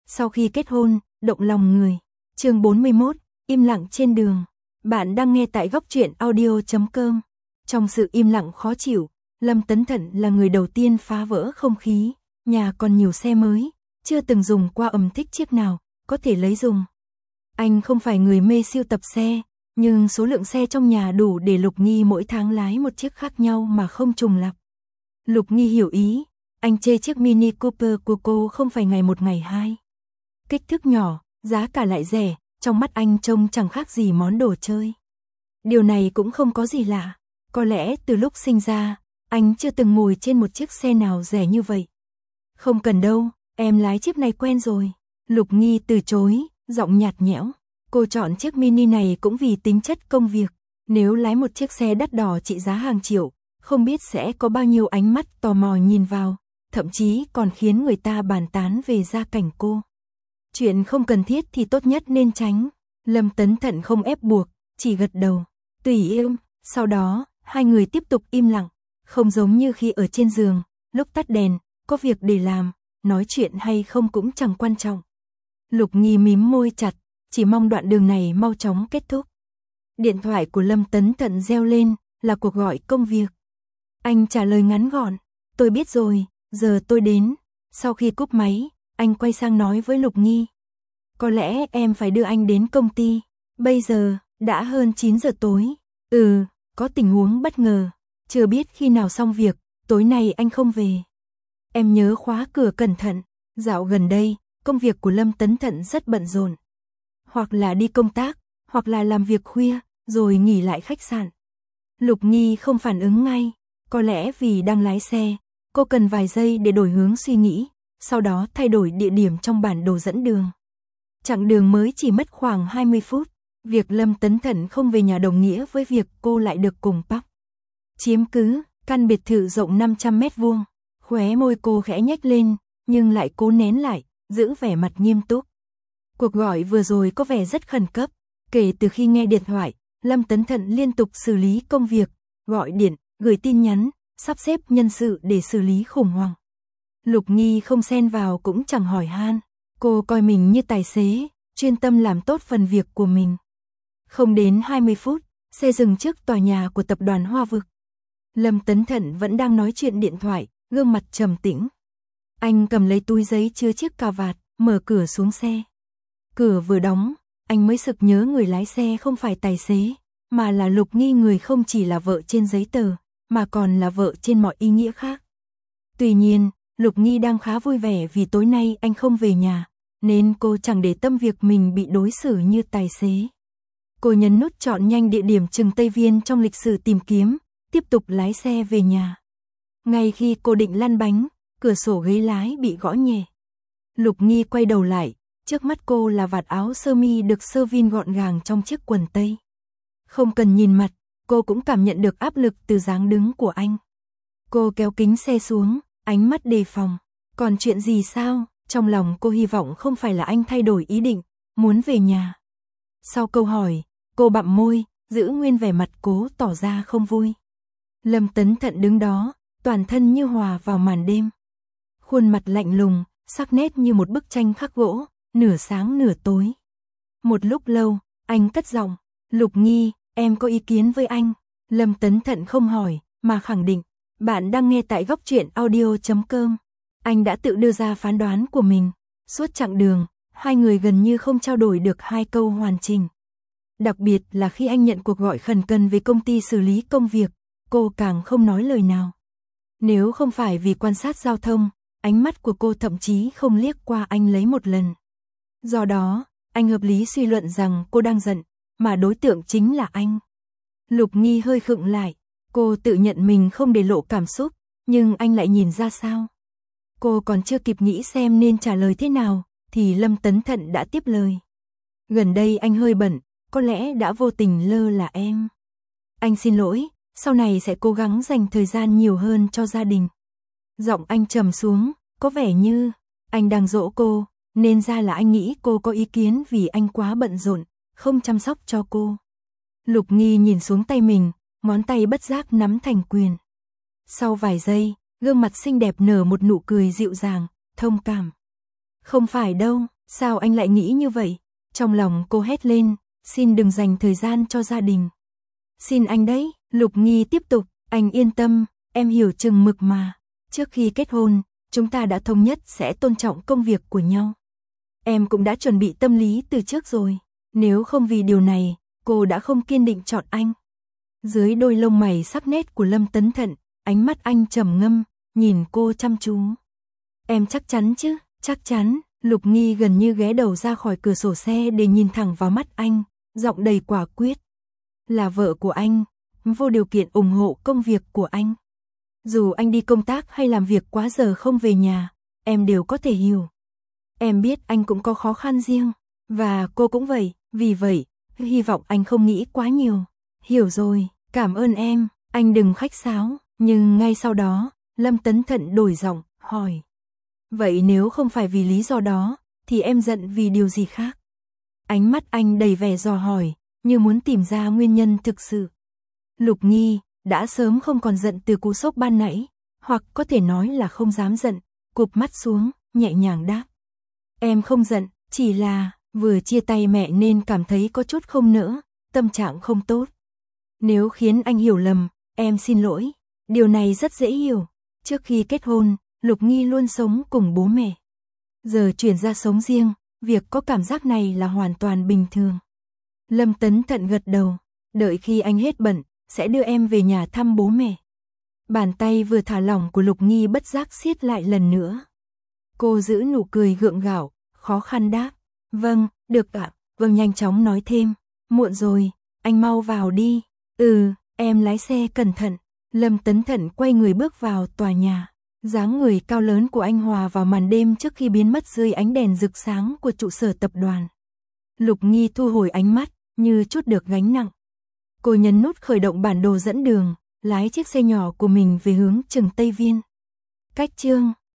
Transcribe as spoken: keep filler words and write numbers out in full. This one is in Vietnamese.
Sau khi kết hôn, động lòng người. Chương bốn mươi mốt, im lặng trên đường. Bạn đang nghe tại góc truyện audio chấm com. Trong sự im lặng khó chịu, Lâm Tấn Thận là người đầu tiên phá vỡ không khí. Nhà còn nhiều xe mới, chưa từng dùng qua, ầm thích chiếc nào, có thể lấy dùng. Anh không phải người mê sưu tập xe, nhưng số lượng xe trong nhà đủ để Lục Nghi mỗi tháng lái một chiếc khác nhau mà không trùng lặp. Lục Nghi hiểu ý, anh chê chiếc Mini Cooper của cô không phải ngày một ngày hai. Kích thước nhỏ, giá cả lại rẻ, trong mắt anh trông chẳng khác gì món đồ chơi. Điều này cũng không có gì lạ, có lẽ từ lúc sinh ra, anh chưa từng ngồi trên một chiếc xe nào rẻ như vậy. Không cần đâu, em lái chiếc này quen rồi. Lục Nghi từ chối, giọng nhạt nhẽo. Cô chọn chiếc Mini này cũng vì tính chất công việc. Nếu lái một chiếc xe đắt đỏ trị giá hàng triệu, không biết sẽ có bao nhiêu ánh mắt tò mò nhìn vào, thậm chí còn khiến người ta bàn tán về gia cảnh cô. Chuyện không cần thiết thì tốt nhất nên tránh. Lâm Tấn Thận không ép buộc, chỉ gật đầu. Tùy em. Sau đó, hai người tiếp tục im lặng, không giống như khi ở trên giường, lúc tắt đèn, có việc để làm, nói chuyện hay không cũng chẳng quan trọng. Lục Nghi mím môi chặt, chỉ mong đoạn đường này mau chóng kết thúc. Điện thoại của Lâm Tấn Thận reo lên, là cuộc gọi công việc. Anh trả lời ngắn gọn, tôi biết rồi, giờ tôi đến. Sau khi cúp máy, anh quay sang nói với Lục Nghi. Có lẽ em phải đưa anh đến công ty. Bây giờ, đã hơn chín giờ tối. Ừ, có tình huống bất ngờ. Chưa biết khi nào xong việc, tối nay anh không về. Em nhớ khóa cửa cẩn thận. Dạo gần đây, công việc của Lâm Tấn Thận rất bận rộn. Hoặc là đi công tác, hoặc là làm việc khuya, rồi nghỉ lại khách sạn. Lục Nghi không phản ứng ngay. Có lẽ vì đang lái xe, cô cần vài giây để đổi hướng suy nghĩ, sau đó thay đổi địa điểm trong bản đồ dẫn đường. Chặng đường mới chỉ mất khoảng hai mươi phút. Việc Lâm Tấn Thận không về nhà đồng nghĩa với việc cô lại được cùng Park chiếm cứ căn biệt thự rộng năm trăm mét vuông. Khóe môi cô khẽ nhếch lên, nhưng lại cố nén lại, giữ vẻ mặt nghiêm túc. Cuộc gọi vừa rồi có vẻ rất khẩn cấp. Kể từ khi nghe điện thoại, Lâm Tấn Thận liên tục xử lý công việc, gọi điện, gửi tin nhắn, sắp xếp nhân sự để xử lý khủng hoảng. Lục Nghi không xen vào cũng chẳng hỏi han. Cô coi mình như tài xế, chuyên tâm làm tốt phần việc của mình. Không đến hai mươi phút, xe dừng trước tòa nhà của tập đoàn Hoa Vực. Lâm Tấn Thận vẫn đang nói chuyện điện thoại, gương mặt trầm tĩnh. Anh cầm lấy túi giấy chứa chiếc cà vạt, mở cửa xuống xe. Cửa vừa đóng, anh mới sực nhớ người lái xe không phải tài xế, mà là Lục Nghi, người không chỉ là vợ trên giấy tờ, mà còn là vợ trên mọi ý nghĩa khác. Tuy nhiên, Lục Nghi đang khá vui vẻ vì tối nay anh không về nhà, nên cô chẳng để tâm việc mình bị đối xử như tài xế. Cô nhấn nút chọn nhanh địa điểm Trừng Tây Viên trong lịch sử tìm kiếm, tiếp tục lái xe về nhà. Ngay khi cô định lăn bánh, cửa sổ ghế lái bị gõ nhẹ. Lục Nghi quay đầu lại, trước mắt cô là vạt áo sơ mi được sơ vin gọn gàng trong chiếc quần tây. Không cần nhìn mặt, cô cũng cảm nhận được áp lực từ dáng đứng của anh. Cô kéo kính xe xuống, ánh mắt đề phòng. Còn chuyện gì sao? Trong lòng cô hy vọng không phải là anh thay đổi ý định, muốn về nhà. Sau câu hỏi, cô bặm môi, giữ nguyên vẻ mặt cố tỏ ra không vui. Lâm Tấn Thận đứng đó, toàn thân như hòa vào màn đêm. Khuôn mặt lạnh lùng, sắc nét như một bức tranh khắc gỗ, nửa sáng nửa tối. Một lúc lâu, anh cất giọng, Lục Nghi, em có ý kiến với anh. Lâm Tấn Thận không hỏi, mà khẳng định. Bạn đang nghe tại góc truyện audio chấm com. Anh đã tự đưa ra phán đoán của mình. Suốt chặng đường, hai người gần như không trao đổi được hai câu hoàn chỉnh. Đặc biệt là khi anh nhận cuộc gọi khẩn cần về công ty xử lý công việc, cô càng không nói lời nào. Nếu không phải vì quan sát giao thông, ánh mắt của cô thậm chí không liếc qua anh lấy một lần. Do đó, anh hợp lý suy luận rằng cô đang giận, mà đối tượng chính là anh. Lục Nghi hơi khựng lại. Cô tự nhận mình không để lộ cảm xúc, nhưng anh lại nhìn ra sao. Cô còn chưa kịp nghĩ xem nên trả lời thế nào, thì Lâm Tấn Thận đã tiếp lời. Gần đây anh hơi bận, có lẽ đã vô tình lơ là em. Anh xin lỗi, sau này sẽ cố gắng dành thời gian nhiều hơn cho gia đình. Giọng anh trầm xuống, có vẻ như anh đang dỗ cô, nên ra là anh nghĩ cô có ý kiến vì anh quá bận rộn, không chăm sóc cho cô. Lục Nghi nhìn xuống tay mình, ngón tay bất giác nắm thành quyền. Sau vài giây, gương mặt xinh đẹp nở một nụ cười dịu dàng, thông cảm. Không phải đâu, Sao anh lại nghĩ như vậy? Trong lòng cô hét lên, xin đừng dành thời gian cho gia đình. Xin anh đấy, Lục Nghi tiếp tục, anh yên tâm, em hiểu chừng mực mà. Trước khi kết hôn, chúng ta đã thống nhất sẽ tôn trọng công việc của nhau. Em cũng đã chuẩn bị tâm lý từ trước rồi. Nếu không vì điều này, cô đã không kiên định chọn anh. Dưới đôi lông mày sắc nét của Lâm Tấn Thận, ánh mắt anh trầm ngâm, nhìn cô chăm chú. Em chắc chắn chứ? Chắc chắn. Lục Nghi gần như ghé đầu ra khỏi cửa sổ xe để nhìn thẳng vào mắt anh, giọng đầy quả quyết. Là vợ của anh, vô điều kiện ủng hộ công việc của anh. Dù anh đi công tác hay làm việc quá giờ không về nhà, em đều có thể hiểu. Em biết anh cũng có khó khăn riêng, và cô cũng vậy, vì vậy, hy vọng anh không nghĩ quá nhiều. Hiểu rồi, cảm ơn em, anh đừng khách sáo, nhưng ngay sau đó, Lâm Tấn Thận đổi giọng, hỏi. Vậy nếu không phải vì lý do đó, thì em giận vì điều gì khác? Ánh mắt anh đầy vẻ dò hỏi, như muốn tìm ra nguyên nhân thực sự. Lục Nghi đã sớm không còn giận từ cú sốc ban nãy, hoặc có thể nói là không dám giận, cụp mắt xuống, nhẹ nhàng đáp. Em không giận, chỉ là vừa chia tay mẹ nên cảm thấy có chút không nỡ, tâm trạng không tốt. Nếu khiến anh hiểu lầm, em xin lỗi. Điều này rất dễ hiểu. Trước khi kết hôn, Lục Nghi luôn sống cùng bố mẹ. Giờ chuyển ra sống riêng, việc có cảm giác này là hoàn toàn bình thường. Lâm Tấn Thận gật đầu, đợi khi anh hết bận, sẽ đưa em về nhà thăm bố mẹ. Bàn tay vừa thả lỏng của Lục Nghi bất giác siết lại lần nữa. Cô giữ nụ cười gượng gạo, khó khăn đáp. Vâng, được ạ, vâng nhanh chóng nói thêm. Muộn rồi, anh mau vào đi. Ừ, em lái xe cẩn thận. Lâm Tấn Thận quay người bước vào tòa nhà. Dáng người cao lớn của anh hòa vào màn đêm trước khi biến mất dưới ánh đèn rực sáng của trụ sở tập đoàn. Lục Nghi thu hồi ánh mắt, như chút được gánh nặng. Cô nhấn nút khởi động bản đồ dẫn đường, lái chiếc xe nhỏ của mình về hướng Trừng Tây Viên. Cách chương